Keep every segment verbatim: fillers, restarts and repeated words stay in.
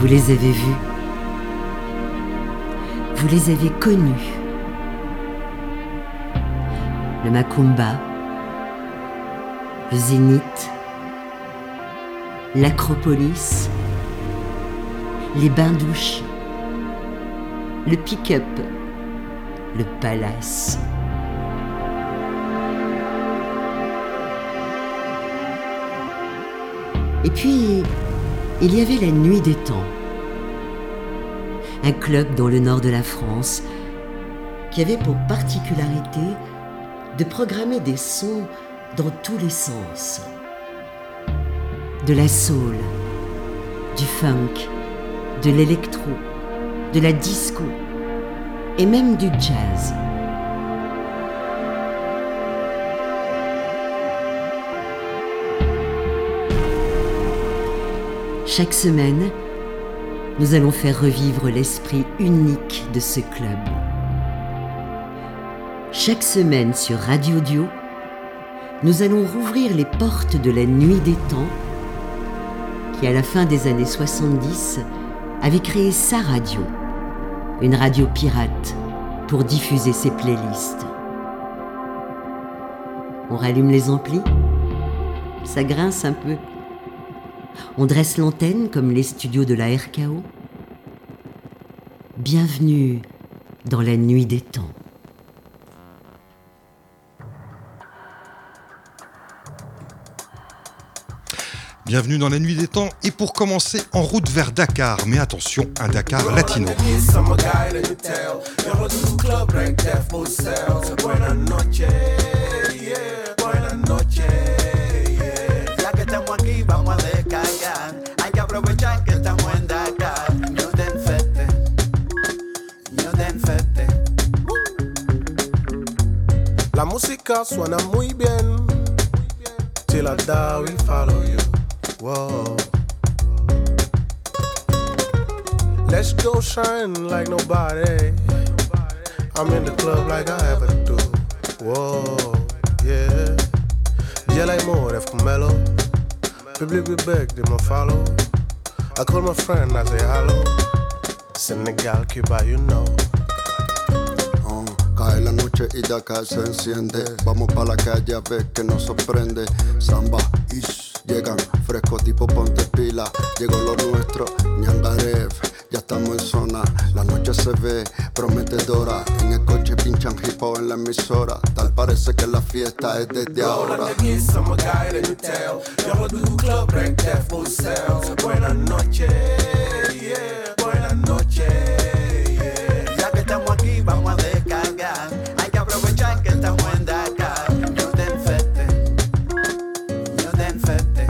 Vous les avez vus. Vous les avez connus. Le Macumba, le Zénith, l'Acropolis, les bains-douches, le pick-up, le palace. Et puis, il y avait la Nuit des Temps, un club dans le nord de la France qui avait pour particularité de programmer des sons dans tous les sens. De la soul, du funk, de l'électro, de la disco et même du jazz. Chaque semaine, nous allons faire revivre l'esprit unique de ce club. Chaque semaine sur Radio Dio, nous allons rouvrir les portes de la Nuit des Temps qui, à la fin des années soixante-dix, avait créé sa radio, une radio pirate pour diffuser ses playlists. On rallume les amplis, ça grince un peu. On dresse l'antenne comme les studios de la R K O. Bienvenue dans la Nuit des Temps. Bienvenue dans la Nuit des Temps et pour commencer, en route vers Dakar, mais attention, un Dakar latino. La música suena muy bien. Till I die, we follow you. Whoa. Let's go shine like nobody. I'm in the club like I ever do. Whoa, yeah. Yeah, like more F Camelo. Public we beg, they my follow. I call my friend, I say hello. Senegal, Cuba, you know. Cae la noche y Dakar se enciende. Vamos pa' la calle a ver que nos sorprende. Samba, ish, llegan fresco tipo ponte pila. Llegó lo nuestro, Ñangarev, ya estamos en zona. La noche se ve prometedora. En el coche pinchan hip hop en la emisora. Tal parece que la fiesta es desde ahora. Buenas noches, yeah, buenas noches. Ya que estamos aquí, vamos a descargar. Hay que aprovechar que estamos en Dakar. Yo te enfete, yo te enfete.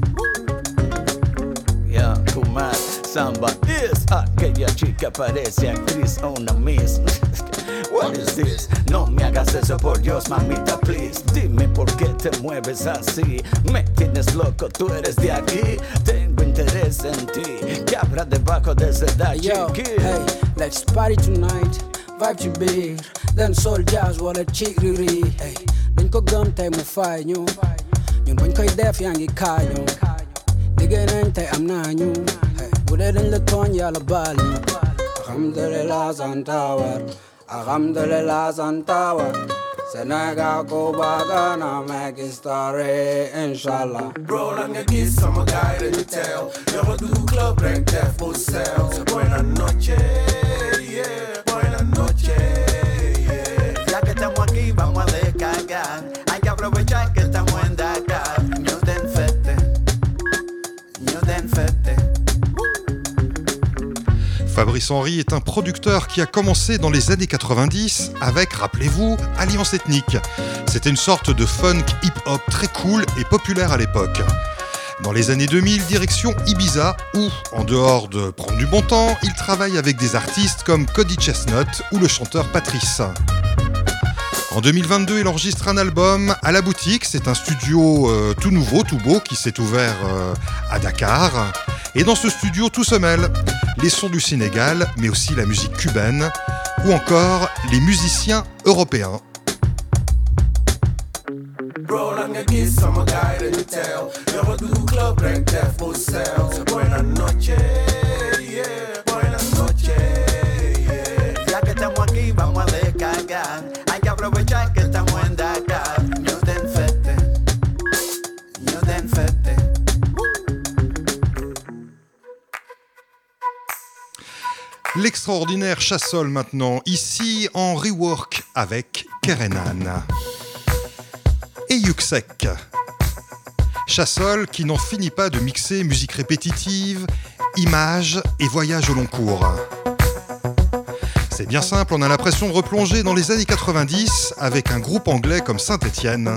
Ya, Kumar, Samba es aquella chica parece actriz o una miss. What is this? No me hagas eso por Dios, mamita, please. Dime por qué te mueves así. Me tienes loco, tú eres de aquí. Tengo interés en ti. ¿Qué habrá debajo de ese dayaki? Hey, let's party tonight. Vibe ci biir. Dan soul jazz wala ci riri. Hey, dañ ko gëm tey mu fay ñu. Ñun bañ koy def yaa ngi kaañu. Liggéey nañ tey am naa ñu. Hey, bu dee dañ la tooñ yàlla baal ñu. Alhamdulillah santawar. Alhamdulillah santawar. Senegal, Cuba, Ghana, make history, inshallah. Bro, lang nga gis sama guy dañu teew. Yow du club rek def bu sew. Buenas noches, yeah, buenas noches, yeah. Ya que estamos aquí, vamos a descargar. Hay que aprovechar que estamos en Dakar. Ñu den fete, ñu den fete. Fabrice Henry est un producteur qui a commencé dans les années quatre-vingt-dix avec, rappelez-vous, Alliance Ethnique. C'était une sorte de funk hip-hop très cool et populaire à l'époque. Dans les années deux mille, direction Ibiza, où, en dehors de prendre du bon temps, il travaille avec des artistes comme Cody Chestnut ou le chanteur Patrice. En deux mille vingt-deux, il enregistre un album à La Boutique. C'est un studio euh, tout nouveau, tout beau, qui s'est ouvert euh, à Dakar. Et dans ce studio, tout se mêle. Les sons du Sénégal, mais aussi la musique cubaine, ou encore les musiciens européens. Bro, lang nga gis sama guy dañu teew. Yow du club rek def bu sew. Buenas noches, yeah. Buenas noches, yeah. Ya que estamos aquí, vamos a descargar. Hay que aprovechar que estamos en Dakar. New Den Fete, New Den Fete. L'extraordinaire Chassol maintenant, ici en rework avec Kerenan et Yuxek. Chassol qui n'en finit pas de mixer musique répétitive, images et voyages au long cours. C'est bien simple, on a l'impression de replonger dans les années quatre-vingt-dix avec un groupe anglais comme Saint-Étienne.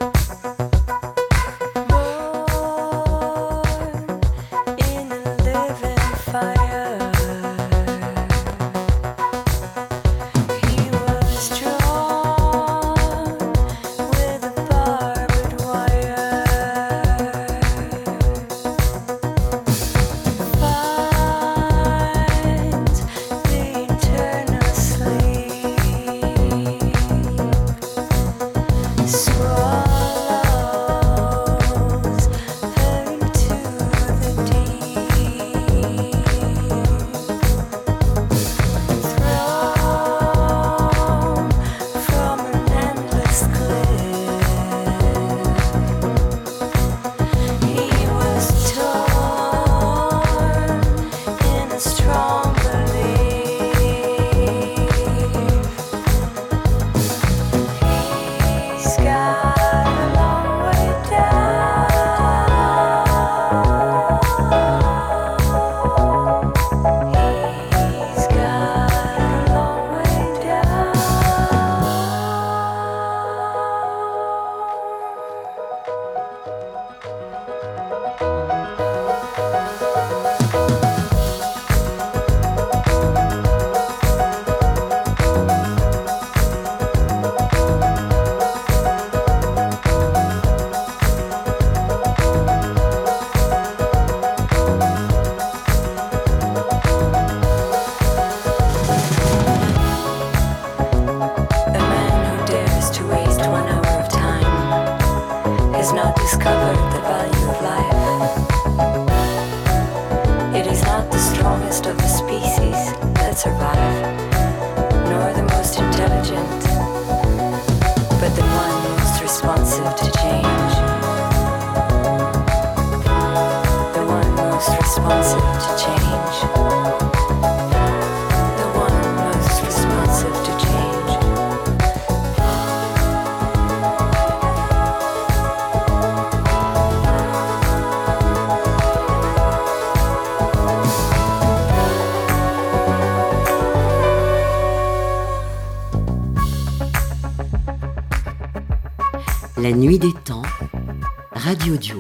La nuit des temps, Radio Duo.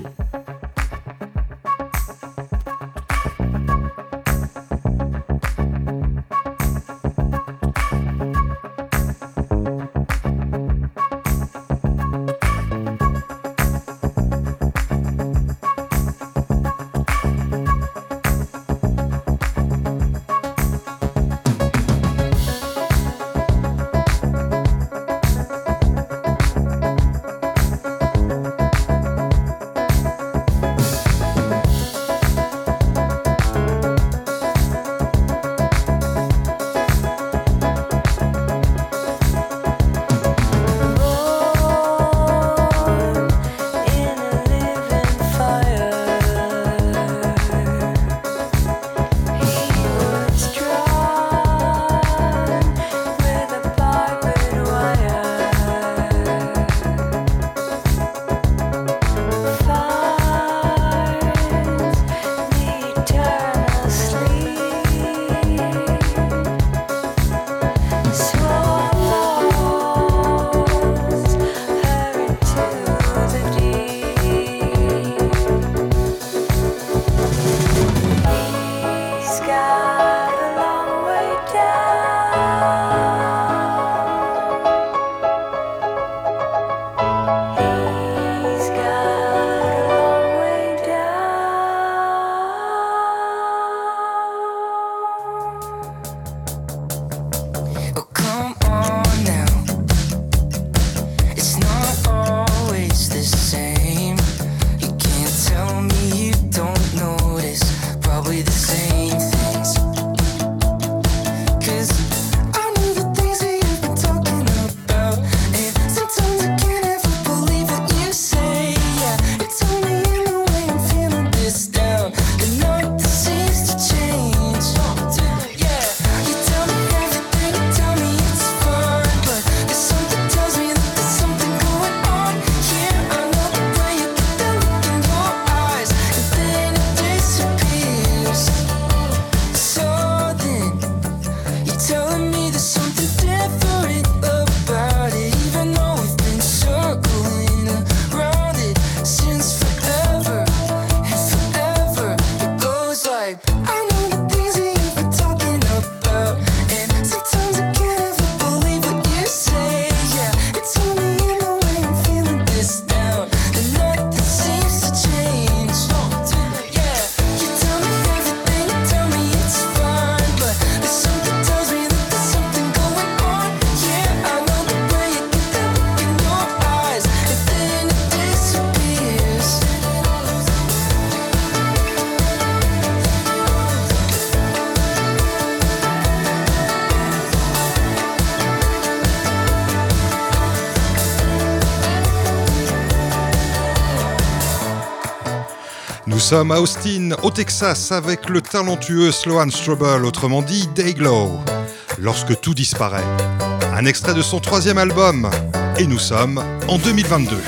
Nous sommes à Austin, au Texas, avec le talentueux Sloan Strobel, autrement dit Dayglow. Lorsque tout disparaît. Un extrait de son troisième album. Et nous sommes en deux mille vingt-deux.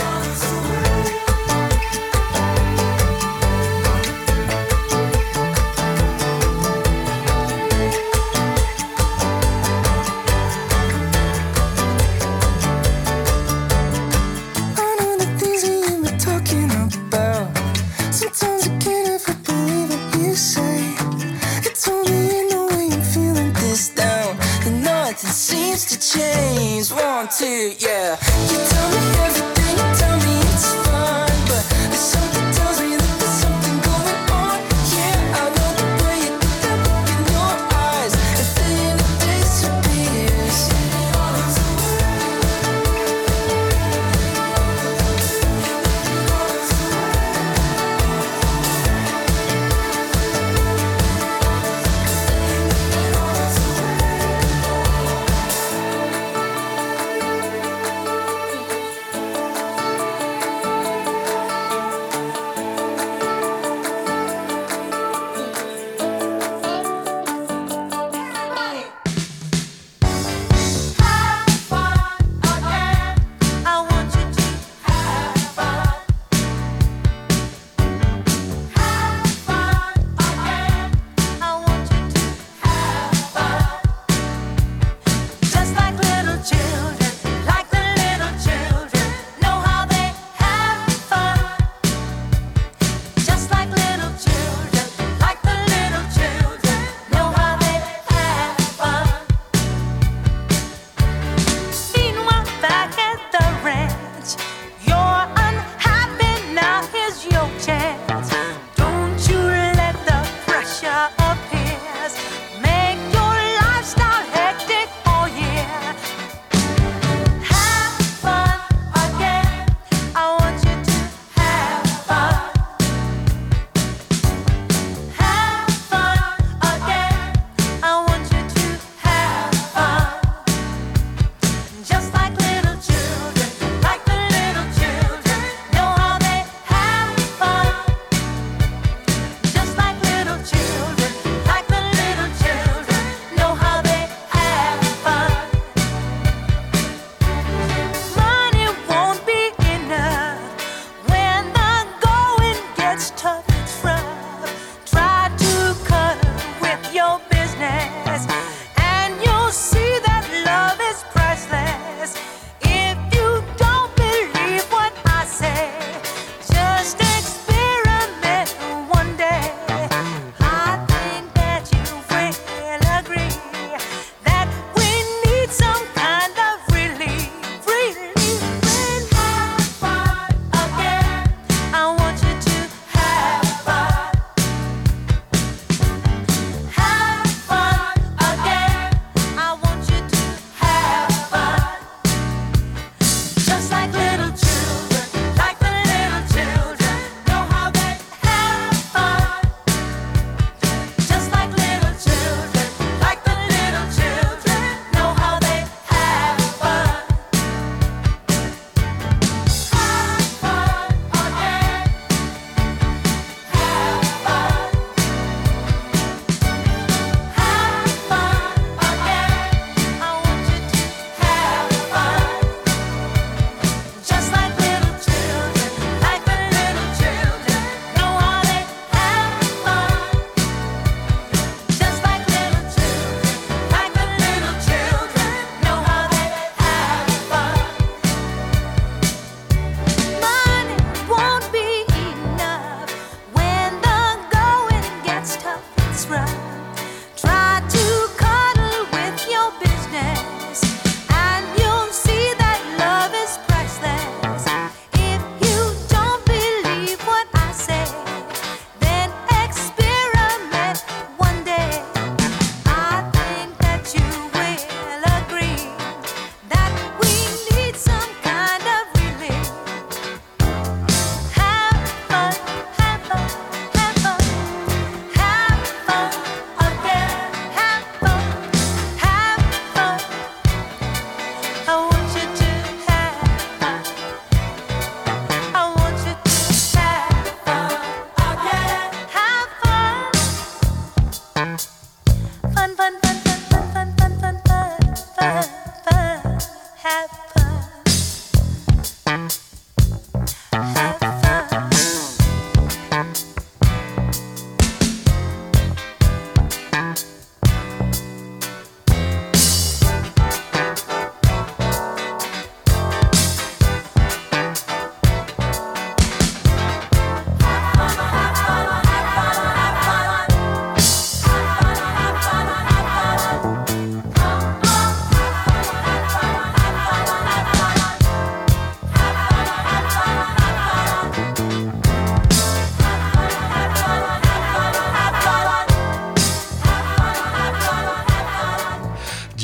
Yeah, you tell me everything, you tell me it's fine, but there's something tells me that there's something going on. Yeah, I know the way you get that look in your eyes, and then it disappears.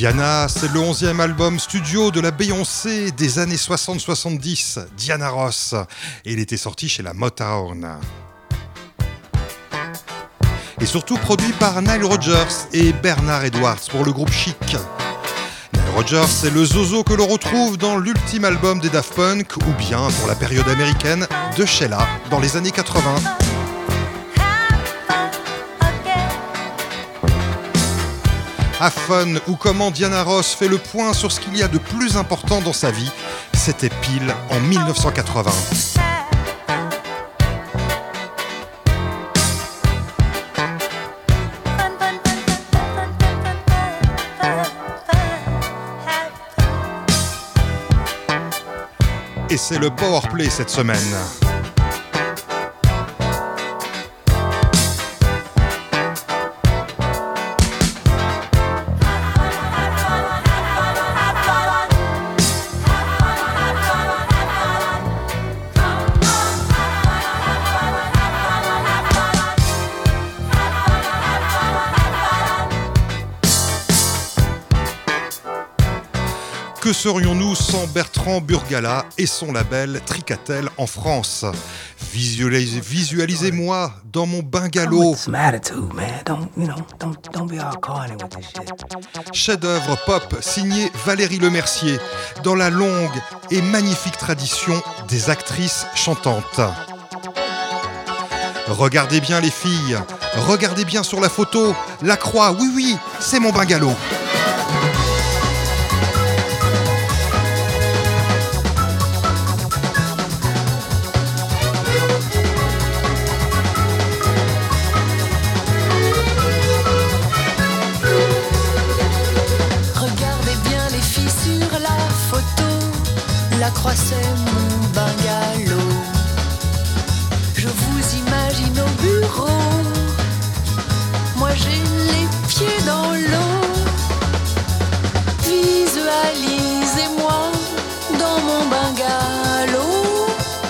Diana, c'est le onzième album studio de la Beyoncé des années soixante soixante-dix, Diana Ross, et il était sorti chez la Motown. Et surtout produit par Nile Rodgers et Bernard Edwards pour le groupe Chic. Nile Rodgers, c'est le zozo que l'on retrouve dans l'ultime album des Daft Punk, ou bien pour la période américaine de Sheila dans les années quatre-vingts. Have Fun, ou comment Diana Ross fait le point sur ce qu'il y a de plus important dans sa vie, c'était pile en mille neuf cent quatre-vingts. Et c'est le powerplay cette semaine. Que serions-nous sans Bertrand Burgala et son label Tricatel en France? Visualis- Visualisez-moi dans mon bungalow. Chef-d'œuvre pop signé Valérie Lemercier dans la longue et magnifique tradition des actrices chantantes. Regardez bien les filles, regardez bien sur la photo, la croix, oui oui, c'est mon bungalow. La croix c'est mon bungalow. Je vous imagine au bureau. Moi j'ai les pieds dans l'eau. Visualisez-moi dans mon bungalow.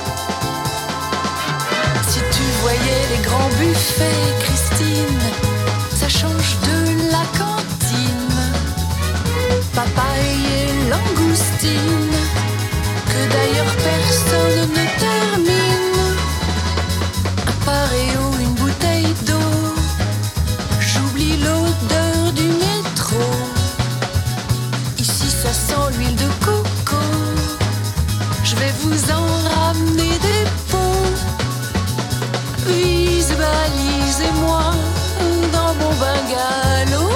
Si tu voyais les grands buffets, Christine, ça change de la cantine. Papaye et langoustine, que d'ailleurs personne ne termine. Un paréo, une bouteille d'eau, j'oublie l'odeur du métro. Ici ça sent l'huile de coco, je vais vous en ramener des pots. Visualisez-moi dans mon bungalow.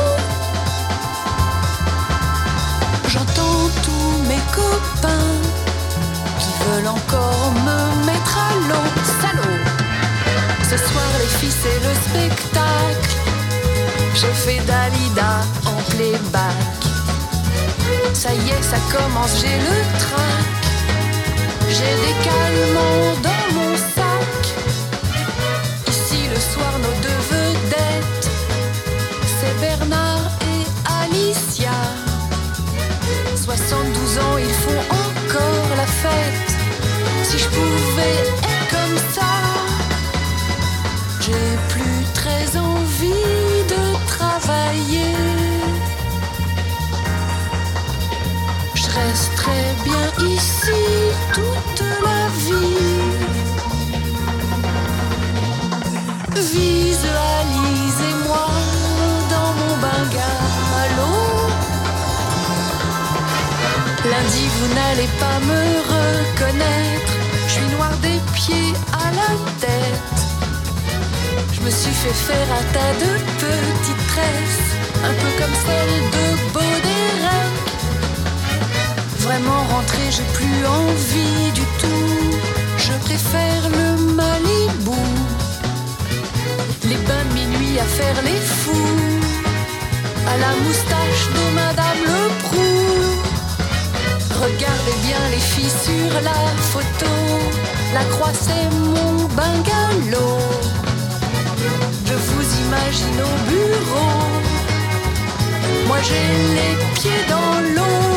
J'entends tous mes copains veulent encore me mettre à l'eau. Salaud! Ce soir les filles c'est le spectacle. Je fais Dalida en playback. Ça y est, ça commence, j'ai le trac. J'ai des calmants dans mon sac. Ici le soir nos deux vedettes, c'est Bernard et Alicia. soixante-douze ans, ils font encore la fête. Si je pouvais être comme ça, j'ai plus très envie de travailler. Je resterai bien ici toute la vie. Visualisez-moi dans mon bungalow. Lundi, vous n'allez pas me reconnaître. Je suis noire des pieds à la tête. Je me suis fait faire un tas de petites tresses, un peu comme celle de Baudérec. Vraiment rentrée, j'ai plus envie du tout. Je préfère le Malibu. Les bains de minuit à faire les fous, à la moustache de Madame Leproux. Regardez bien les filles sur la photo. La croix c'est mon bungalow. Je vous imagine au bureau. Moi j'ai les pieds dans l'eau.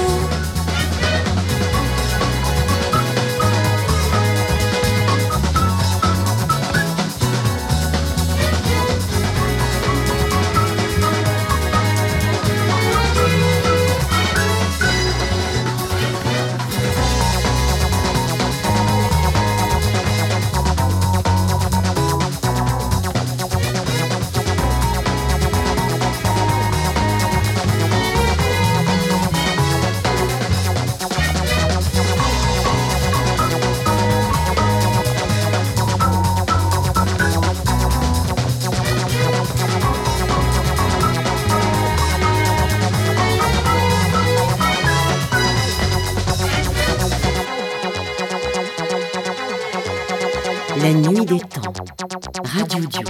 La nuit des temps. Radio Dio.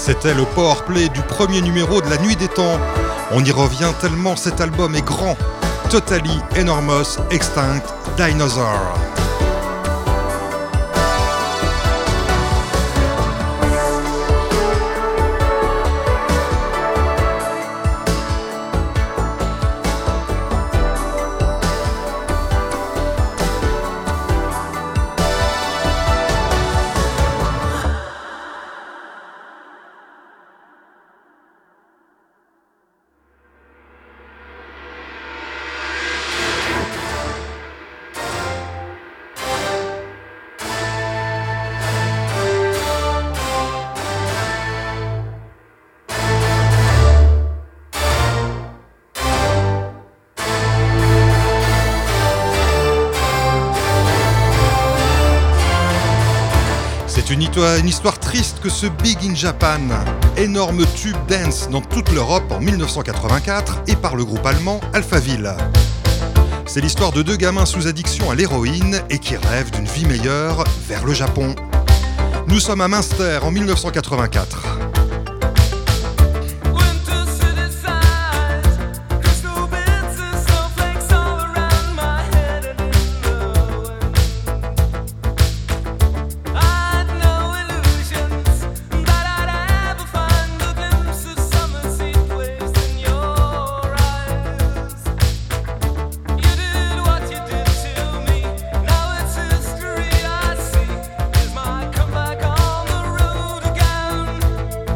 C'était le powerplay du premier numéro de La Nuit des Temps. On y revient tellement cet album est grand. Totally Enormous Extinct Dinosaur. C'est une, une histoire triste que ce Big in Japan, énorme tube dance dans toute l'Europe en mille neuf cent quatre-vingt-quatre et par le groupe allemand Alphaville. C'est l'histoire de deux gamins sous addiction à l'héroïne et qui rêvent d'une vie meilleure vers le Japon. Nous sommes à Münster en mille neuf cent quatre-vingt-quatre. Come back on the road again.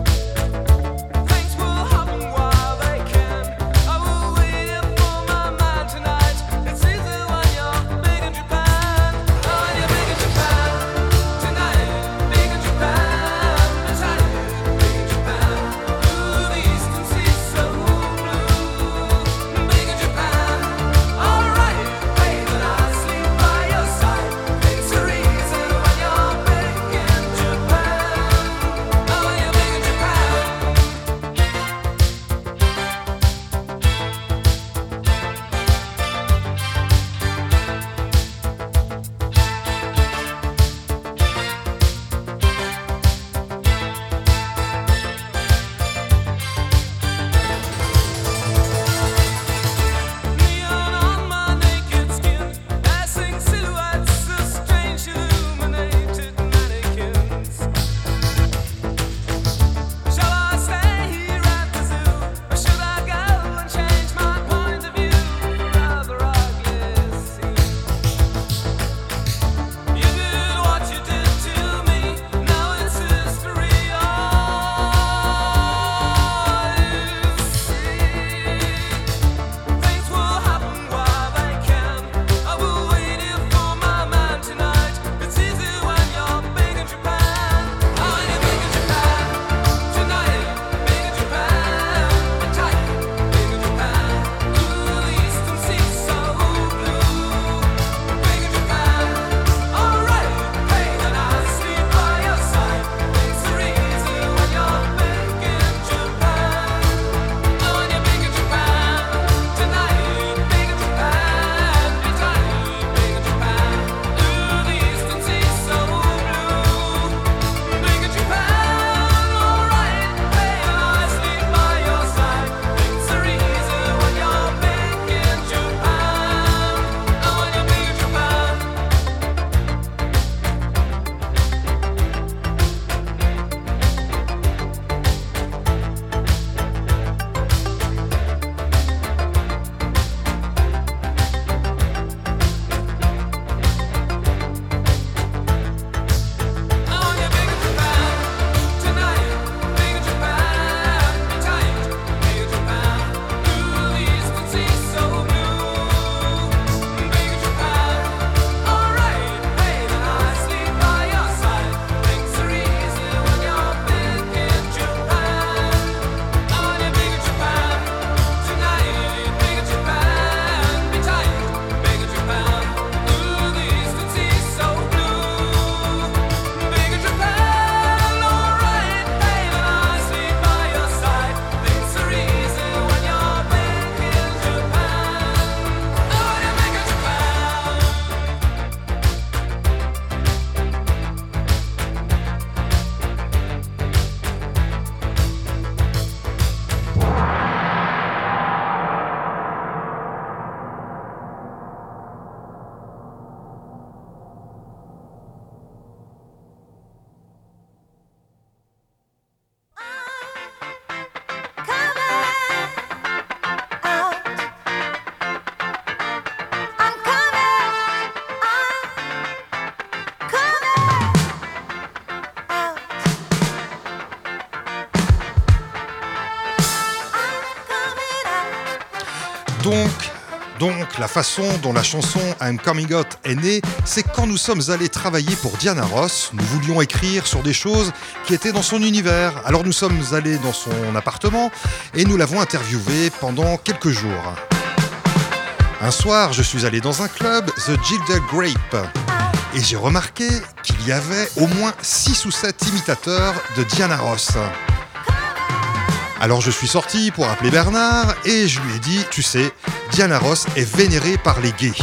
l'époque, la façon dont la chanson I'm Coming Out est née, c'est quand nous sommes allés travailler pour Diana Ross. Nous voulions écrire sur des choses qui étaient dans son univers. Alors nous sommes allés dans son appartement et nous l'avons interviewée pendant quelques jours. Un soir, je suis allé dans un club, The Gilded Grape, et j'ai remarqué qu'il y avait au moins six ou sept imitateurs de Diana Ross. Alors je suis sorti pour appeler Bernard et je lui ai dit, tu sais, Diana Ross est vénérée par les gays.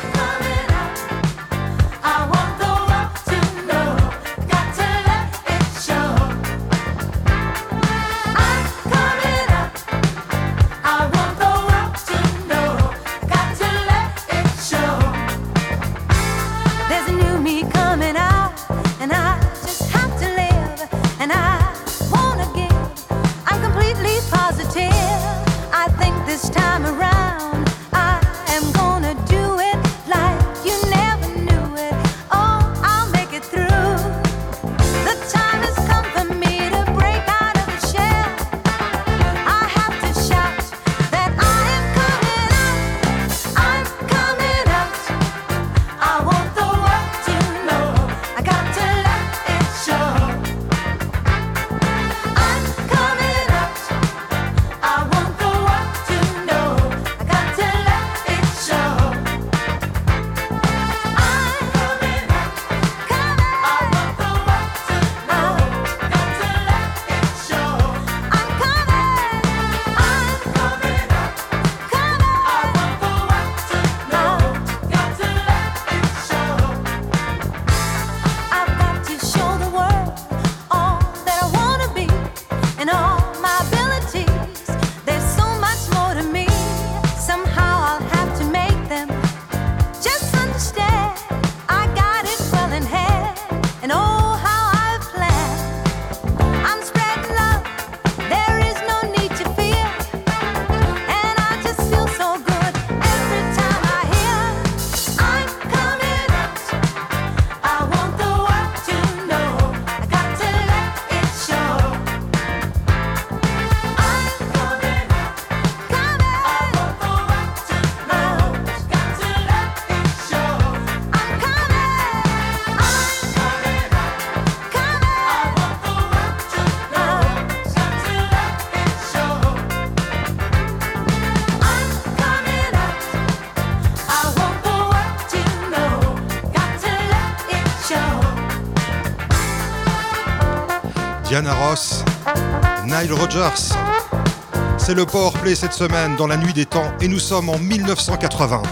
Diana Ross, Nile Rodgers. C'est le Powerplay cette semaine dans la nuit des temps et nous sommes en mille neuf cent quatre-vingts.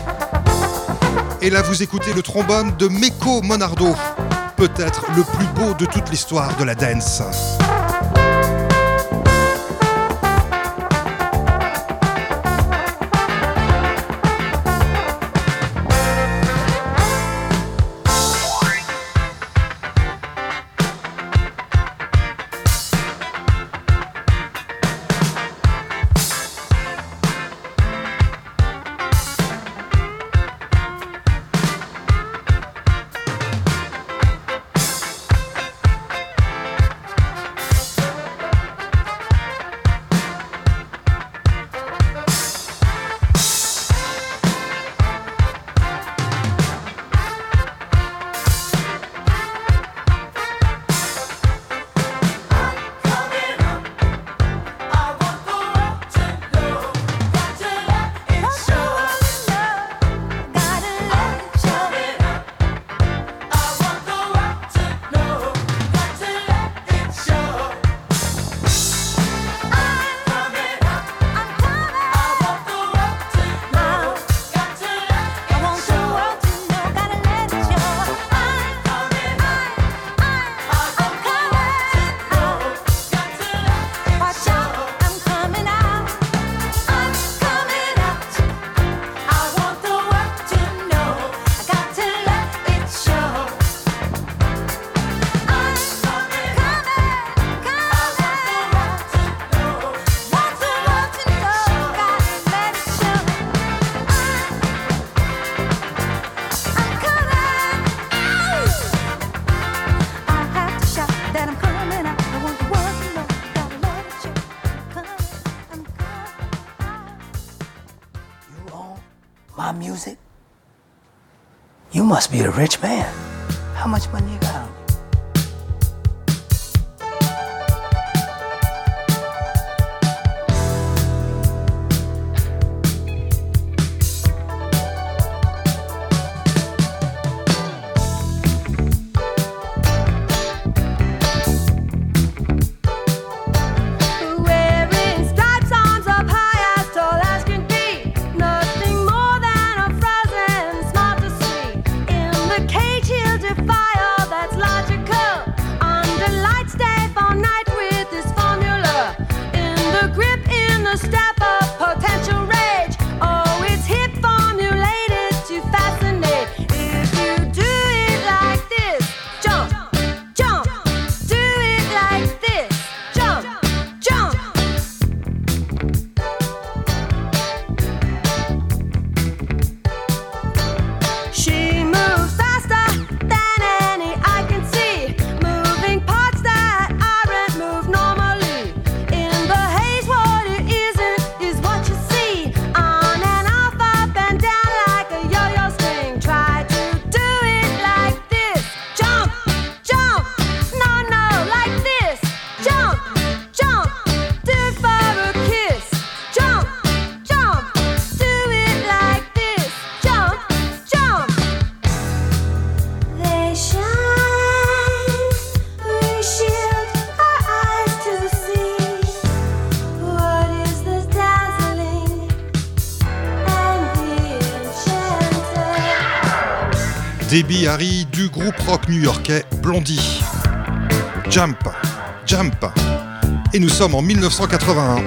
Et là vous écoutez le trombone de Meko Monardo, peut-être le plus beau de toute l'histoire de la dance. music? You must be a rich man. How much money you got on you? Debbie Harry du groupe rock new-yorkais Blondie. Jump, Jump. Et nous sommes en mille neuf cent quatre-vingt-un.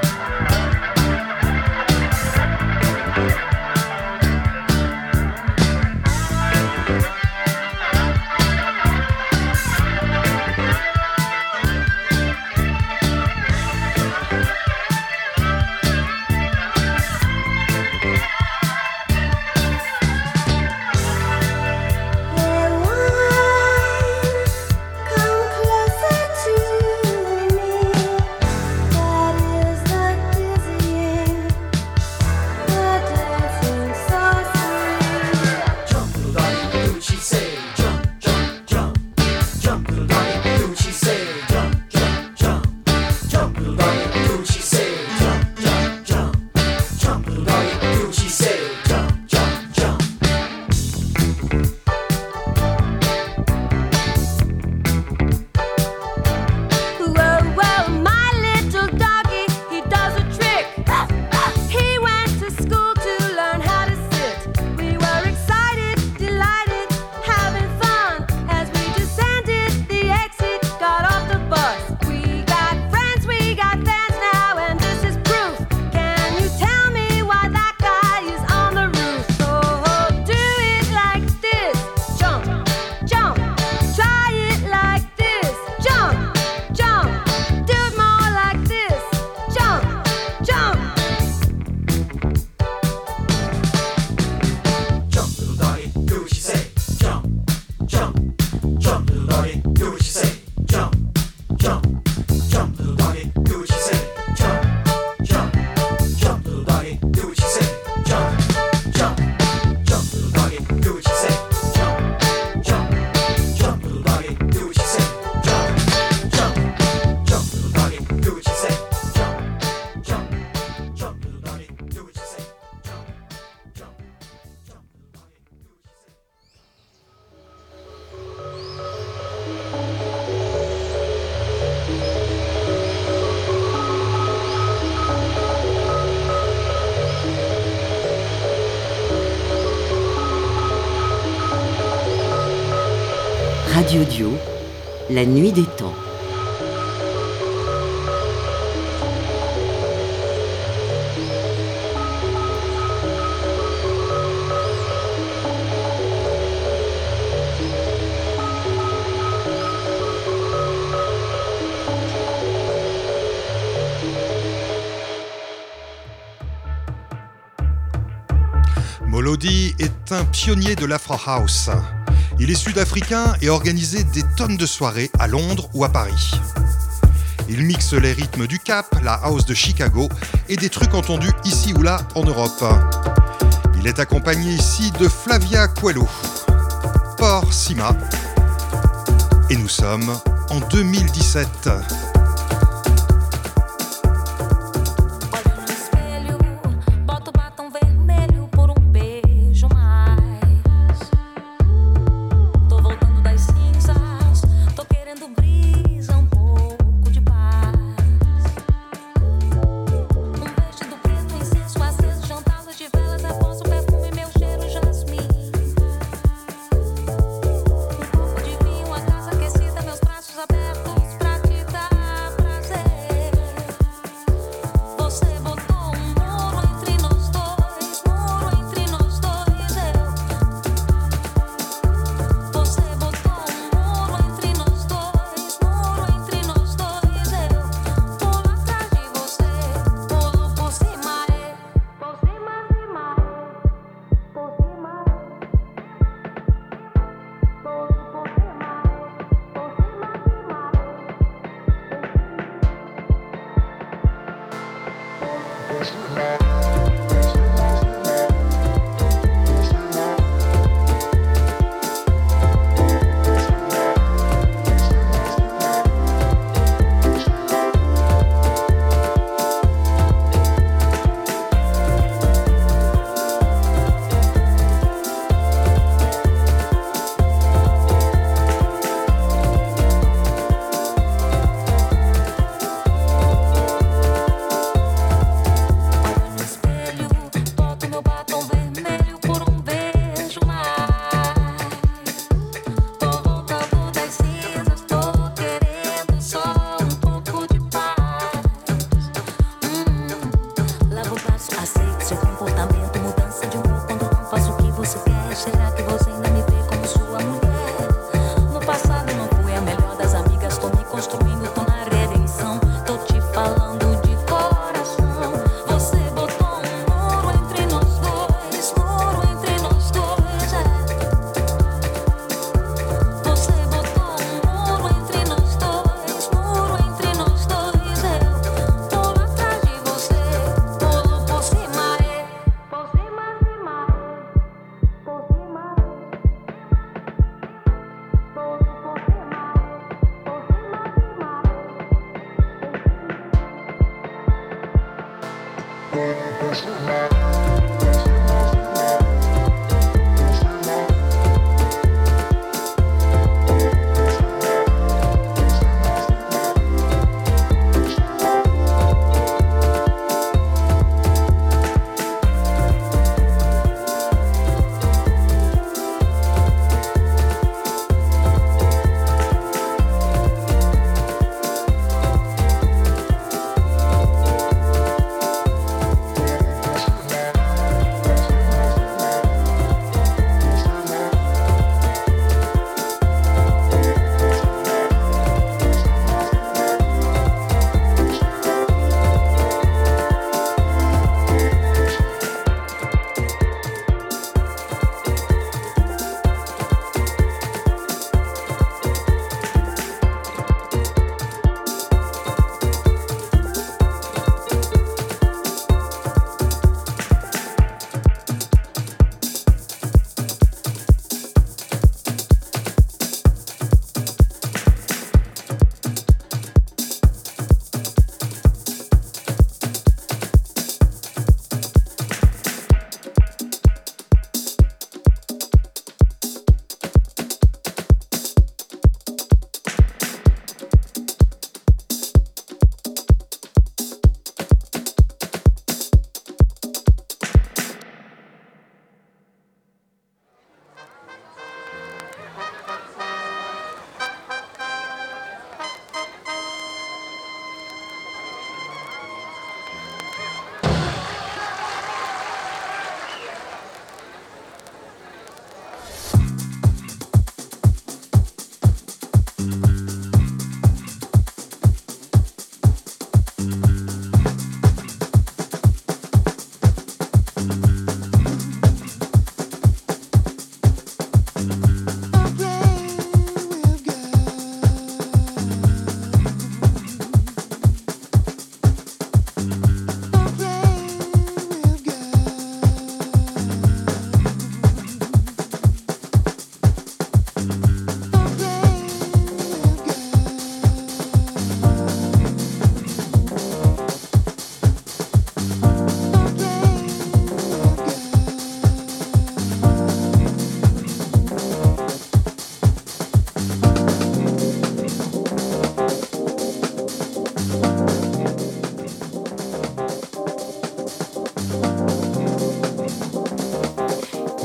Radio Dio, la nuit des temps. Molody est un pionnier de l'Afro House. Il est sud-africain et a organisé des tonnes de soirées à Londres ou à Paris. Il mixe les rythmes du Cap, la house de Chicago et des trucs entendus ici ou là en Europe. Il Il est accompagné ici de Flavia Coelho, Por Cima, et nous sommes en deux mille dix-sept.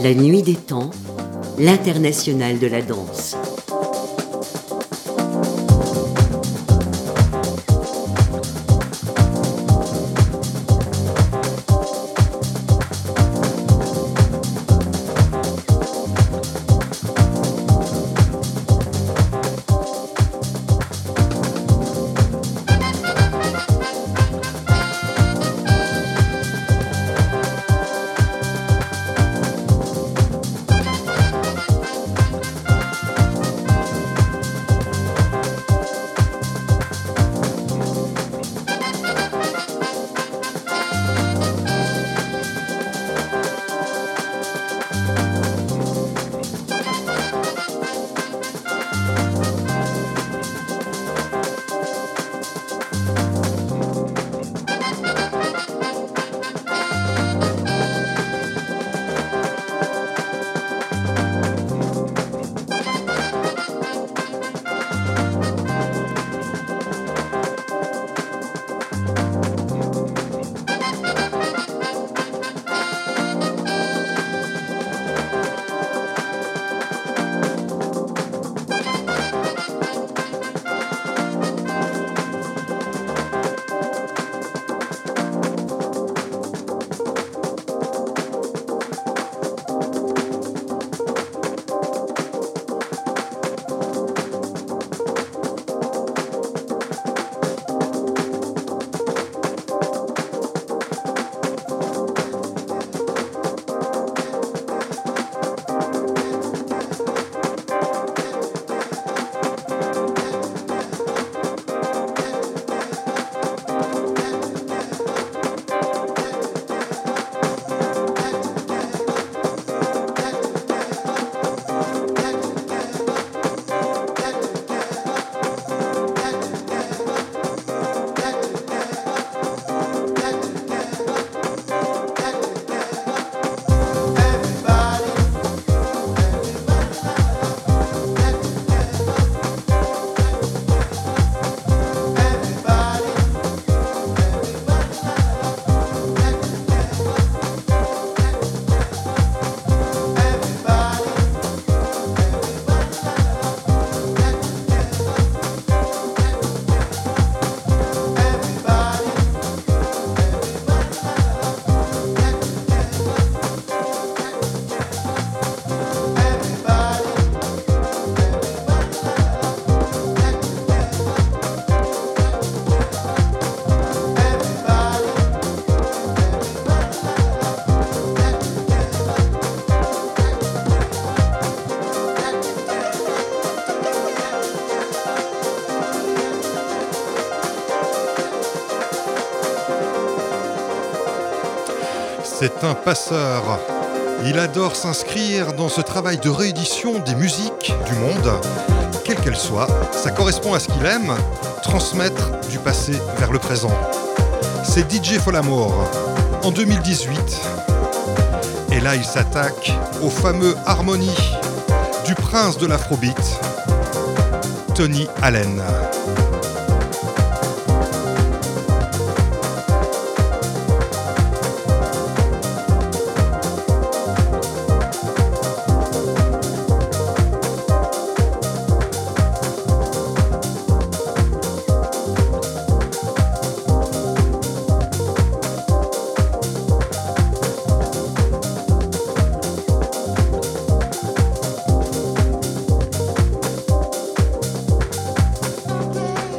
La nuit des temps, l'international de la danse. C'est un passeur. Il adore s'inscrire dans ce travail de réédition des musiques du monde, quelle qu'elle soit. Ça correspond à ce qu'il aime, transmettre du passé vers le présent. C'est D J Folamour en deux mille dix-huit. Et là, il s'attaque aux fameux harmonies du prince de l'afrobeat, Tony Allen. Thank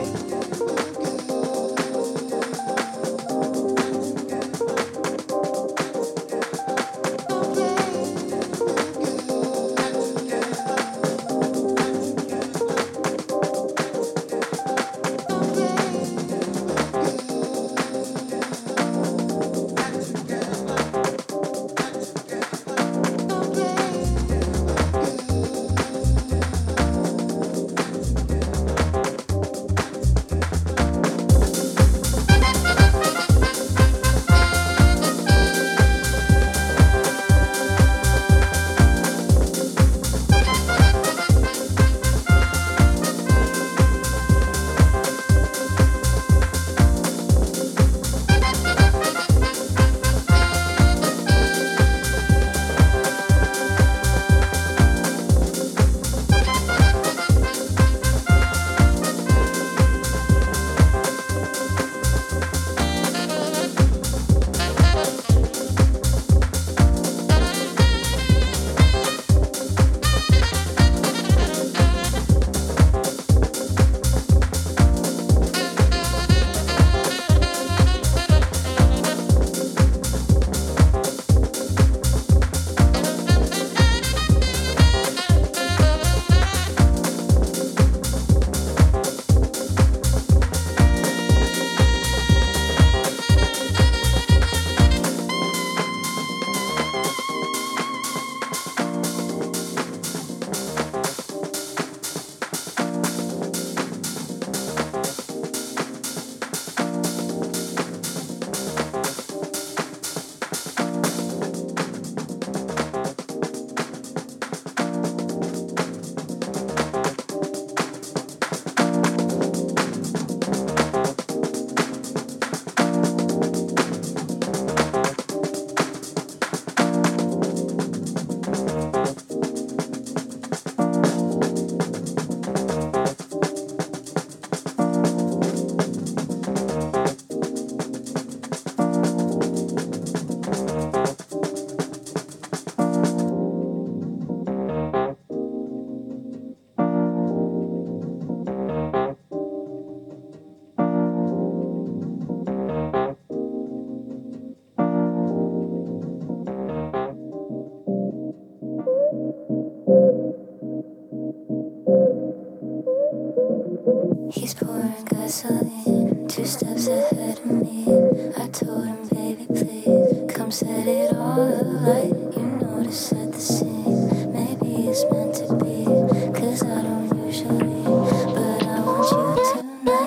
gasoline, two steps ahead of me. I told him, baby, please come set it all alight. You know to set the scene. Maybe it's meant to be, 'cause I don't usually, but I want you tonight.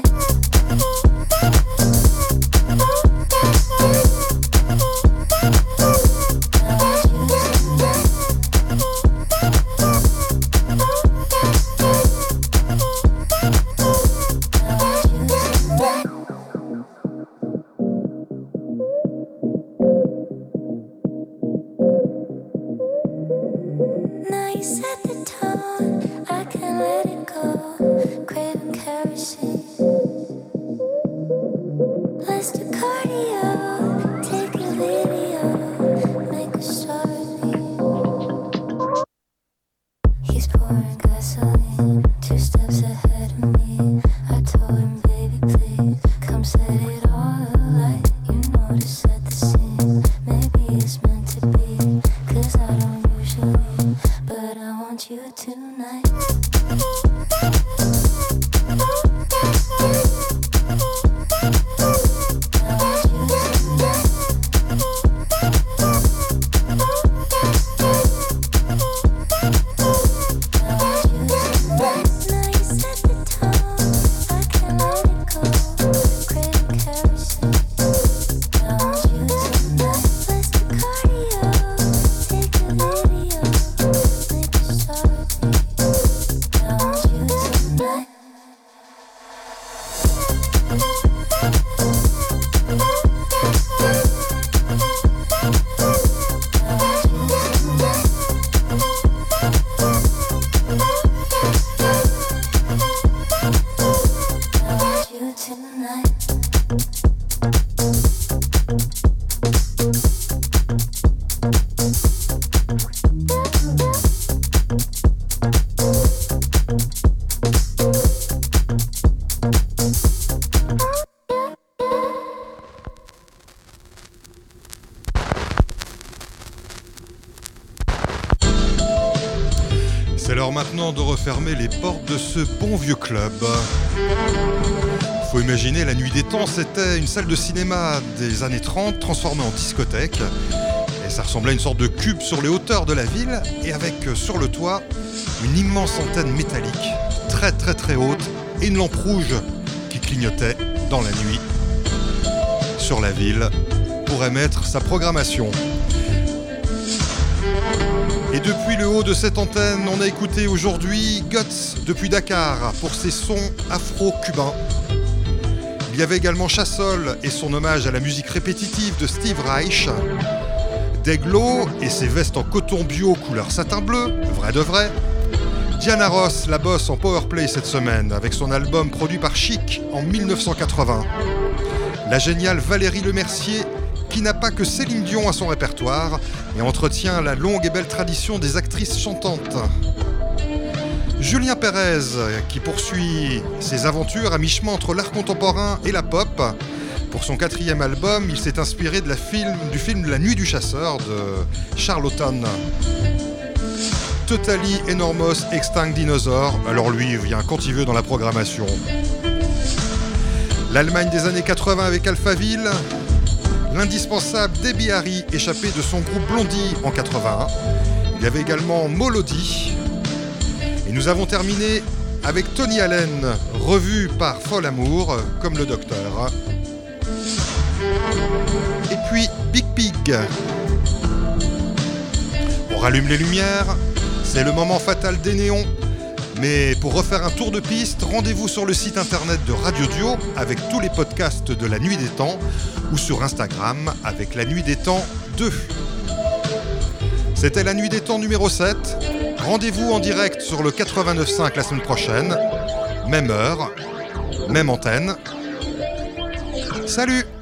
Now you set the tone, I can't let it go. Craving kerosene. Let's do cardio, take a video, make a story. He's pouring gasoline, two steps ahead of me. I told him, baby, please come set it all alight. You know to set the scene. Maybe it's meant to be, 'cause I don't usually, but I want you tonight. C'est l'heure maintenant de refermer les portes de ce bon vieux club. Faut imaginer, la Nuit des Temps, c'était une salle de cinéma des années trente transformée en discothèque. Et ça ressemblait à une sorte de cube sur les hauteurs de la ville, et avec sur le toit une immense antenne métallique, très très très haute, et une lampe rouge qui clignotait dans la nuit sur la ville pour émettre sa programmation. Et depuis le haut de cette antenne, on a écouté aujourd'hui Guts depuis Dakar pour ses sons afro-cubains. Il y avait également Chassol et son hommage à la musique répétitive de Steve Reich. Deglo et ses vestes en coton bio couleur satin bleu, vrai de vrai. Diana Ross, la boss en powerplay cette semaine avec son album produit par Chic en mille neuf cent quatre-vingts. La géniale Valérie Lemercier, qui n'a pas que Céline Dion à son répertoire et entretient la longue et belle tradition des actrices chantantes. Julien Pérez, qui poursuit ses aventures à mi-chemin entre l'art contemporain et la pop. Pour son quatrième album, il s'est inspiré de la film, du film La Nuit du Chasseur de Charlton. Totally Enormous Extinct Dinosaur, alors lui il vient quand il veut dans la programmation. L'Allemagne des années quatre-vingts avec Alphaville. L'indispensable Debbie Harry, échappé de son groupe Blondie en quatre-vingt-un. Il y avait également Molody. Et nous avons terminé avec Tony Allen, revu par Fol Amour, comme le docteur. Et puis Big Pig. On rallume les lumières, c'est le moment fatal des néons. Mais pour refaire un tour de piste, rendez-vous sur le site internet de Radio Duo avec tous les podcasts de La Nuit des Temps ou sur Instagram avec La Nuit des Temps deux. C'était La Nuit des Temps numéro sept. Rendez-vous en direct sur le quatre-vingt-neuf virgule cinq la semaine prochaine. Même heure, même antenne. Salut!